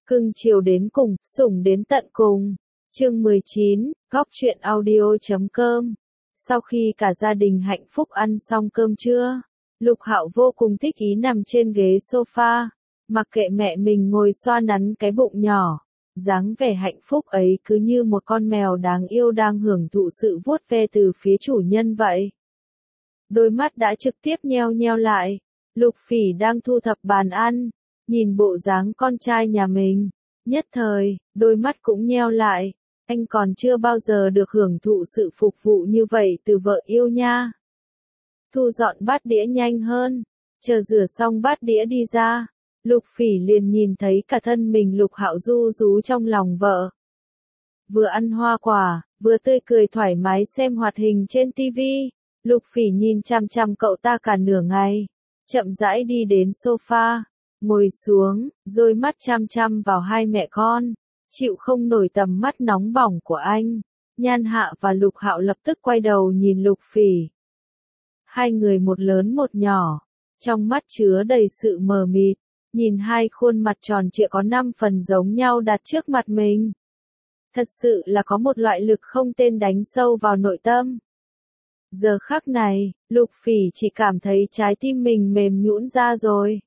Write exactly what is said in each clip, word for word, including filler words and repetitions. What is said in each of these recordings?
Cưng chiều đến cùng, sủng đến tận cùng. Chương mười chín, góc truyện audio chấm com. Sau khi cả gia đình hạnh phúc ăn xong cơm trưa, Lục Hạo vô cùng thích ý nằm trên ghế sofa, mặc kệ mẹ mình ngồi xoa nắn cái bụng nhỏ. Dáng vẻ hạnh phúc ấy cứ như một con mèo đáng yêu đang hưởng thụ sự vuốt ve từ phía chủ nhân vậy. Đôi mắt đã trực tiếp nheo nheo lại. Lục Phỉ đang thu thập bàn ăn, nhìn bộ dáng con trai nhà mình, nhất thời, đôi mắt cũng nheo lại. Anh còn chưa bao giờ được hưởng thụ sự phục vụ như vậy từ vợ yêu nha. Thu dọn bát đĩa nhanh hơn, chờ rửa xong bát đĩa đi ra, Lục Phỉ liền nhìn thấy cả thân mình Lục Hạo ru rú trong lòng vợ. Vừa ăn hoa quả, vừa tươi cười thoải mái xem hoạt hình trên tivi, Lục Phỉ nhìn chằm chằm cậu ta cả nửa ngày, chậm rãi đi đến sofa, ngồi xuống, rồi mắt chăm chăm vào hai mẹ con, chịu không nổi tầm mắt nóng bỏng của anh. Nhan Hạ và Lục Hạo lập tức quay đầu nhìn Lục Phỉ. Hai người một lớn một nhỏ, trong mắt chứa đầy sự mờ mịt, nhìn hai khuôn mặt tròn trịa có năm phần giống nhau đặt trước mặt mình. Thật sự là có một loại lực không tên đánh sâu vào nội tâm. Giờ khắc này, Lục Phỉ chỉ cảm thấy trái tim mình mềm nhũn ra rồi.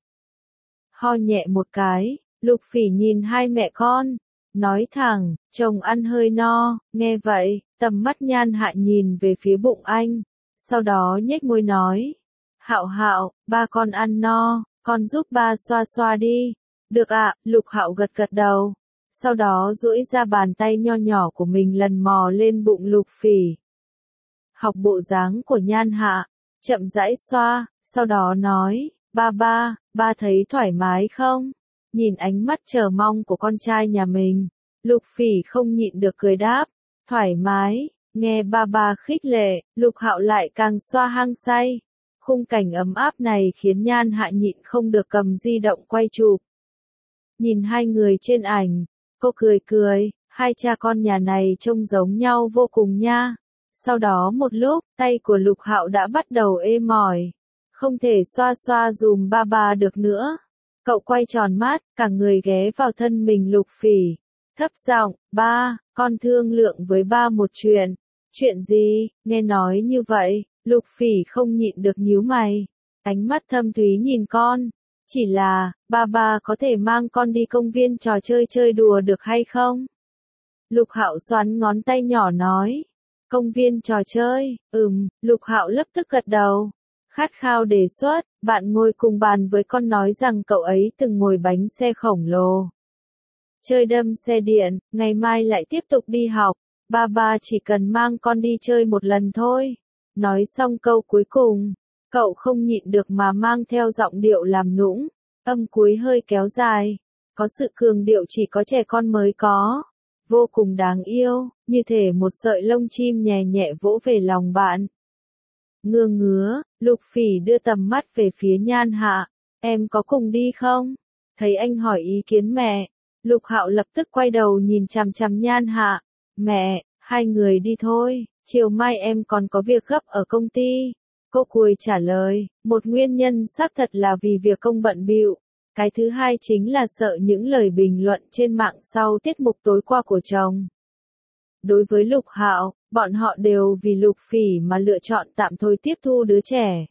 Ho nhẹ một cái, Lục Phỉ nhìn hai mẹ con, nói thẳng, chồng ăn hơi no. Nghe vậy, tầm mắt Nhan Hạ nhìn về phía bụng anh, sau đó nhếch môi nói, Hạo Hạo, ba con ăn no, con giúp ba xoa xoa đi. Được ạ. Lục Hạo gật gật đầu, sau đó duỗi ra bàn tay nho nhỏ của mình lần mò lên bụng Lục Phỉ. Học bộ dáng của Nhan Hạ, chậm rãi xoa, sau đó nói, ba ba, ba thấy thoải mái không? Nhìn ánh mắt chờ mong của con trai nhà mình, Lục Phỉ không nhịn được cười đáp, thoải mái. Nghe ba ba khích lệ, Lục Hạo lại càng xoa hăng say. Khung cảnh ấm áp này khiến Nhan Hạ nhịn không được cầm di động quay chụp. Nhìn hai người trên ảnh, cô cười cười, hai cha con nhà này trông giống nhau vô cùng nha. Sau đó một lúc, tay của Lục Hạo đã bắt đầu ê mỏi, không thể xoa xoa dùm ba ba được nữa. Cậu quay tròn mắt, cả người ghé vào thân mình Lục Phỉ, thấp giọng, ba, con thương lượng với ba một chuyện. Chuyện gì? Nghe nói như vậy, Lục Phỉ không nhịn được nhíu mày, ánh mắt thâm thúy nhìn con. Chỉ là, ba ba có thể mang con đi công viên trò chơi chơi đùa được hay không? Lục Hạo xoắn ngón tay nhỏ nói, công viên trò chơi, ừm. Lục Hạo lập tức gật đầu, khát khao đề xuất, bạn ngồi cùng bàn với con nói rằng cậu ấy từng ngồi bánh xe khổng lồ, chơi đâm xe điện, ngày mai lại tiếp tục đi học, ba ba chỉ cần mang con đi chơi một lần thôi. Nói xong câu cuối cùng, cậu không nhịn được mà mang theo giọng điệu làm nũng, âm cuối hơi kéo dài, có sự cường điệu chỉ có trẻ con mới có, vô cùng đáng yêu, như thể một sợi lông chim nhẹ nhẹ vỗ về lòng bạn. Ngưa ngứa, Lục Phỉ đưa tầm mắt về phía Nhan Hạ, em có cùng đi không? Thấy anh hỏi ý kiến mẹ, Lục Hạo lập tức quay đầu nhìn chằm chằm Nhan Hạ, mẹ, hai người đi thôi, chiều mai em còn có việc gấp ở công ty. Cô cùi trả lời, một nguyên nhân xác thật là vì việc công bận bịu, cái thứ hai chính là sợ những lời bình luận trên mạng sau tiết mục tối qua của chồng. Đối với Lục Hạo, bọn họ đều vì Lục Phỉ mà lựa chọn tạm thời tiếp thu đứa trẻ.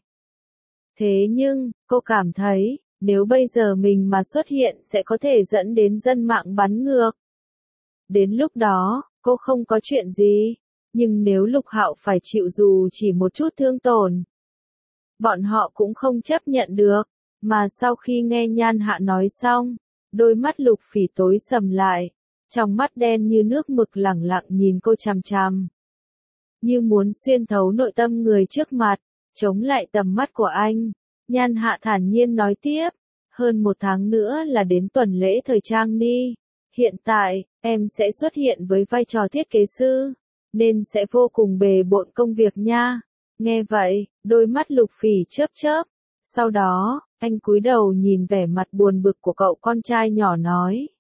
Thế nhưng, cô cảm thấy, nếu bây giờ mình mà xuất hiện sẽ có thể dẫn đến dân mạng bắn ngược. Đến lúc đó, cô không có chuyện gì, nhưng nếu Lục Hạo phải chịu dù chỉ một chút thương tổn, bọn họ cũng không chấp nhận được. Mà sau khi nghe Nhan Hạ nói xong, đôi mắt Lục Phỉ tối sầm lại, trong mắt đen như nước mực lẳng lặng nhìn cô chằm chằm, như muốn xuyên thấu nội tâm người trước mặt, chống lại tầm mắt của anh. Nhan Hạ thản nhiên nói tiếp, hơn một tháng nữa là đến tuần lễ thời trang đi. Hiện tại, em sẽ xuất hiện với vai trò thiết kế sư, nên sẽ vô cùng bề bộn công việc nha. Nghe vậy, đôi mắt Lục Phỉ chớp chớp, sau đó, anh cúi đầu nhìn vẻ mặt buồn bực của cậu con trai nhỏ nói.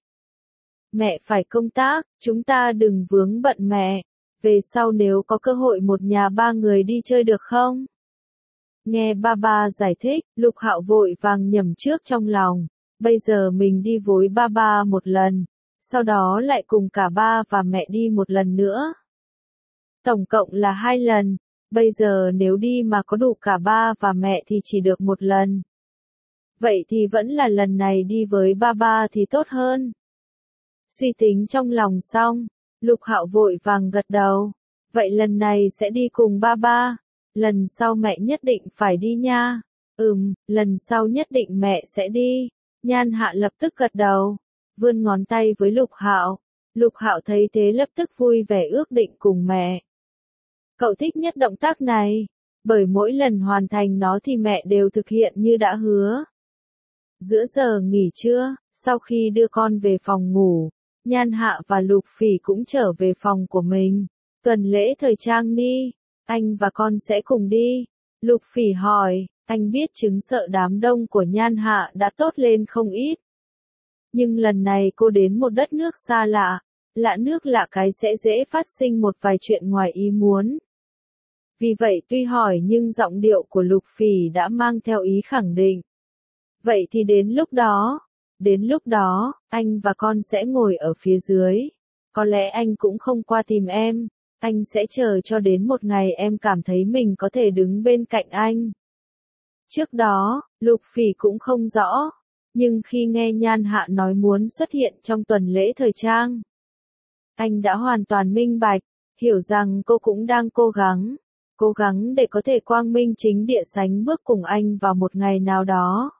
Mẹ phải công tác, chúng ta đừng vướng bận mẹ, về sau nếu có cơ hội một nhà ba người đi chơi được không? Nghe ba ba giải thích, Lục Hạo vội vàng nhẩm trước trong lòng, bây giờ mình đi với ba ba một lần, sau đó lại cùng cả ba và mẹ đi một lần nữa. Tổng cộng là hai lần, bây giờ nếu đi mà có đủ cả ba và mẹ thì chỉ được một lần. Vậy thì vẫn là lần này đi với ba ba thì tốt hơn. Suy tính trong lòng xong, Lục Hạo vội vàng gật đầu. Vậy lần này sẽ đi cùng ba ba, lần sau mẹ nhất định phải đi nha. Ừm, lần sau nhất định mẹ sẽ đi. Nhan Hạ lập tức gật đầu, vươn ngón tay với Lục Hạo. Lục Hạo thấy thế lập tức vui vẻ ước định cùng mẹ. Cậu thích nhất động tác này, bởi mỗi lần hoàn thành nó thì mẹ đều thực hiện như đã hứa. Giữa giờ nghỉ trưa, sau khi đưa con về phòng ngủ, Nhan Hạ và Lục Phỉ cũng trở về phòng của mình. Tuần lễ thời trang đi, anh và con sẽ cùng đi. Lục Phỉ hỏi, anh biết chứng sợ đám đông của Nhan Hạ đã tốt lên không ít. Nhưng lần này cô đến một đất nước xa lạ, lạ nước lạ cái sẽ dễ phát sinh một vài chuyện ngoài ý muốn. Vì vậy tuy hỏi nhưng giọng điệu của Lục Phỉ đã mang theo ý khẳng định. Vậy thì đến lúc đó, đến lúc đó, anh và con sẽ ngồi ở phía dưới. Có lẽ anh cũng không qua tìm em, anh sẽ chờ cho đến một ngày em cảm thấy mình có thể đứng bên cạnh anh. Trước đó, Lục Phỉ cũng không rõ, nhưng khi nghe Nhan Hạ nói muốn xuất hiện trong tuần lễ thời trang, anh đã hoàn toàn minh bạch, hiểu rằng cô cũng đang cố gắng, cố gắng để có thể quang minh chính địa sánh bước cùng anh vào một ngày nào đó.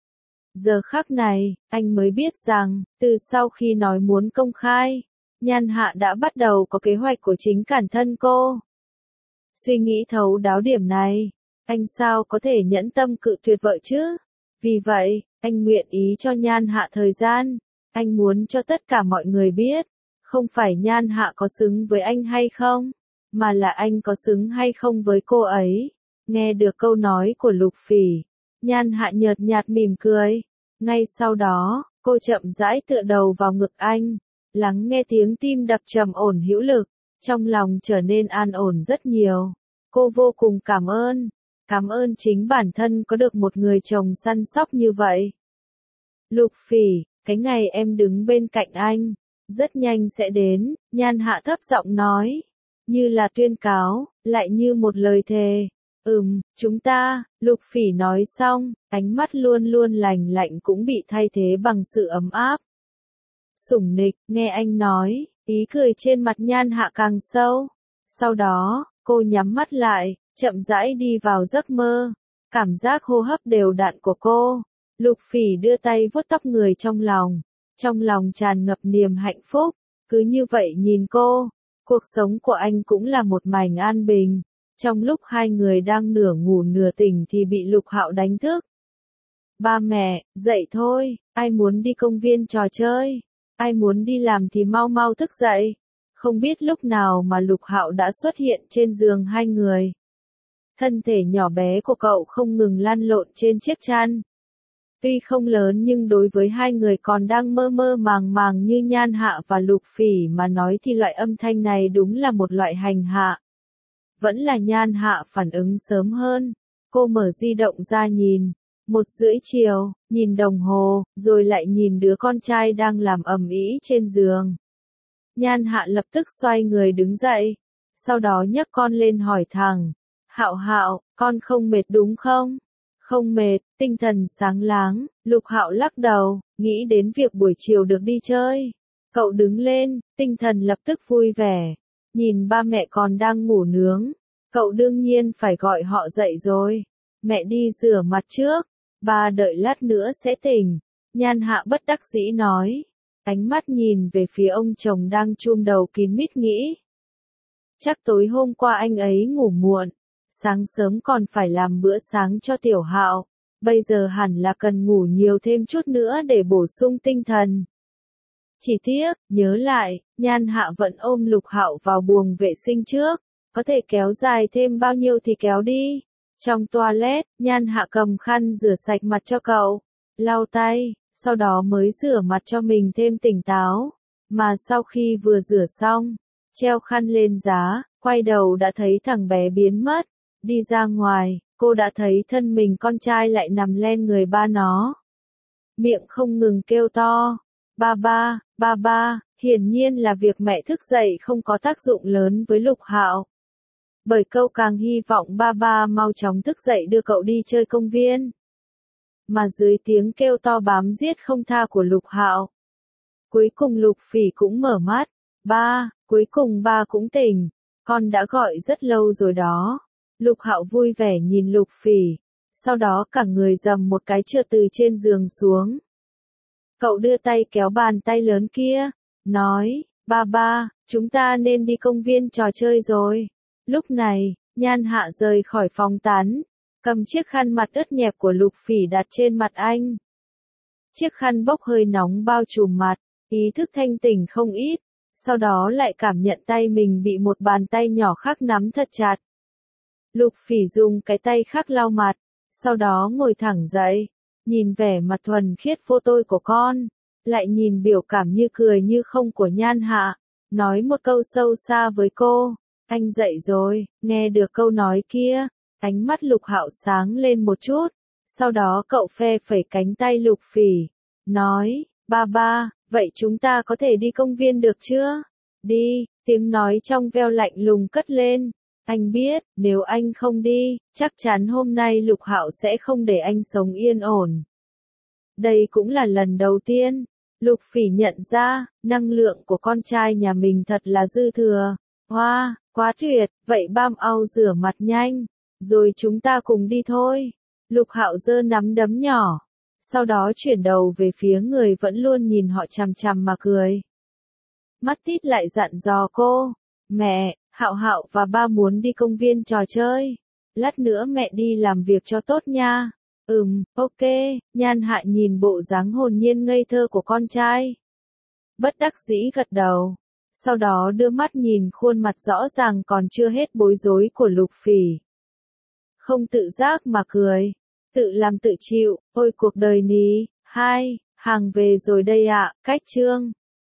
Giờ khắc này, anh mới biết rằng, từ sau khi nói muốn công khai, Nhan Hạ đã bắt đầu có kế hoạch của chính bản thân cô. Suy nghĩ thấu đáo điểm này, anh sao có thể nhẫn tâm cự tuyệt vợ chứ? Vì vậy, anh nguyện ý cho Nhan Hạ thời gian, anh muốn cho tất cả mọi người biết, không phải Nhan Hạ có xứng với anh hay không, mà là anh có xứng hay không với cô ấy. Nghe được câu nói của Lục Phỉ, Nhan Hạ nhợt nhạt mỉm cười. Ngay sau đó, cô chậm rãi tựa đầu vào ngực anh, lắng nghe tiếng tim đập trầm ổn hữu lực, trong lòng trở nên an ổn rất nhiều. Cô vô cùng cảm ơn, cảm ơn chính bản thân có được một người chồng săn sóc như vậy. Lục Phỉ, cái ngày em đứng bên cạnh anh, rất nhanh sẽ đến, Nhan Hạ thấp giọng nói, như là tuyên cáo, lại như một lời thề. Ừm, chúng ta, Lục Phỉ nói xong, ánh mắt luôn luôn lành lạnh cũng bị thay thế bằng sự ấm áp. Sủng nịch, nghe anh nói, ý cười trên mặt Nhan Hạ càng sâu. Sau đó, cô nhắm mắt lại, chậm rãi đi vào giấc mơ. Cảm giác hô hấp đều đặn của cô. Lục Phỉ đưa tay vuốt tóc người trong lòng. Trong lòng tràn ngập niềm hạnh phúc. Cứ như vậy nhìn cô, cuộc sống của anh cũng là một mảnh an bình. Trong lúc hai người đang nửa ngủ nửa tỉnh thì bị Lục Hạo đánh thức. Ba mẹ, dậy thôi, ai muốn đi công viên trò chơi, ai muốn đi làm thì mau mau thức dậy. Không biết lúc nào mà Lục Hạo đã xuất hiện trên giường hai người. Thân thể nhỏ bé của cậu không ngừng lăn lộn trên chiếc chăn. Tuy không lớn nhưng đối với hai người còn đang mơ mơ màng màng như Nhan Hạ và Lục Phỉ mà nói thì loại âm thanh này đúng là một loại hành hạ. Vẫn là Nhan Hạ phản ứng sớm hơn. Cô mở di động ra nhìn. Một rưỡi chiều, nhìn đồng hồ, rồi lại nhìn đứa con trai đang làm ầm ĩ trên giường. Nhan Hạ lập tức xoay người đứng dậy. Sau đó nhấc con lên hỏi thẳng. Hạo Hạo, con không mệt đúng không? Không mệt, tinh thần sáng láng. Lục Hạo lắc đầu, nghĩ đến việc buổi chiều được đi chơi. Cậu đứng lên, tinh thần lập tức vui vẻ. Nhìn ba mẹ còn đang ngủ nướng, cậu đương nhiên phải gọi họ dậy rồi. Mẹ đi rửa mặt trước, ba đợi lát nữa sẽ tỉnh. Nhan Hạ bất đắc dĩ nói, ánh mắt nhìn về phía ông chồng đang chum đầu kín mít nghĩ. Chắc tối hôm qua anh ấy ngủ muộn, sáng sớm còn phải làm bữa sáng cho Tiểu Hạo, bây giờ hẳn là cần ngủ nhiều thêm chút nữa để bổ sung tinh thần. Chỉ tiếc, nhớ lại, Nhan Hạ vẫn ôm Lục Hạo vào buồng vệ sinh trước, có thể kéo dài thêm bao nhiêu thì kéo đi. Trong toilet, Nhan Hạ cầm khăn rửa sạch mặt cho cậu, lau tay, sau đó mới rửa mặt cho mình thêm tỉnh táo. Mà sau khi vừa rửa xong, treo khăn lên giá, quay đầu đã thấy thằng bé biến mất. Đi ra ngoài, cô đã thấy thân mình con trai lại nằm lên người ba nó. miệng không ngừng kêu to. Ba ba, ba ba, hiển nhiên là việc mẹ thức dậy không có tác dụng lớn với Lục Hạo. Bởi cậu càng hy vọng ba ba mau chóng thức dậy đưa cậu đi chơi công viên. Mà dưới tiếng kêu to bám giết không tha của Lục Hạo, cuối cùng Lục Phỉ cũng mở mắt. Ba, cuối cùng ba cũng tỉnh. Con đã gọi rất lâu rồi đó. Lục Hạo vui vẻ nhìn Lục Phỉ. Sau đó cả người dầm một cái trượt từ trên giường xuống. Cậu đưa tay kéo bàn tay lớn kia. Nói, ba ba, chúng ta nên đi công viên trò chơi rồi. Lúc này, Nhan Hạ rời khỏi phòng tán. Cầm chiếc khăn mặt ướt nhẹp của Lục Phỉ đặt trên mặt anh. Chiếc khăn bốc hơi nóng bao trùm mặt. Ý thức thanh tỉnh không ít. Sau đó lại cảm nhận tay mình bị một bàn tay nhỏ khác nắm thật chặt. Lục Phỉ dùng cái tay khác lau mặt. Sau đó ngồi thẳng dậy. Nhìn vẻ mặt thuần khiết vô tôi của con. Lại nhìn biểu cảm như cười như không của Nhan Hạ. Nói một câu sâu xa với cô. Anh dậy rồi. Nghe được câu nói kia. Ánh mắt Lục Hạo sáng lên một chút. Sau đó cậu phe phẩy cánh tay Lục Phỉ. Nói, ba ba, vậy chúng ta có thể đi công viên được chưa? Đi, tiếng nói trong veo lạnh lùng cất lên. Anh biết, nếu anh không đi, chắc chắn hôm nay Lục Hạo sẽ không để anh sống yên ổn. Đây cũng là lần đầu tiên, Lục Phỉ nhận ra, năng lượng của con trai nhà mình thật là dư thừa. Hoa, quá tuyệt, vậy bam au rửa mặt nhanh, rồi chúng ta cùng đi thôi. Lục Hạo giơ nắm đấm nhỏ, sau đó chuyển đầu về phía người vẫn luôn nhìn họ chằm chằm mà cười. Mắt tít lại dặn dò cô, mẹ, Hạo Hạo và ba muốn đi công viên trò chơi. Lát nữa mẹ đi làm việc cho tốt nha. Ừm, ok, Nhan Hạ nhìn bộ dáng hồn nhiên ngây thơ của con trai. Bất đắc dĩ gật đầu. Sau đó đưa mắt nhìn khuôn mặt rõ ràng còn chưa hết bối rối của Lục Phỉ. Không tự giác mà cười. Tự làm tự chịu, ôi cuộc đời ní. Hai, hàng về rồi đây ạ, cách chương.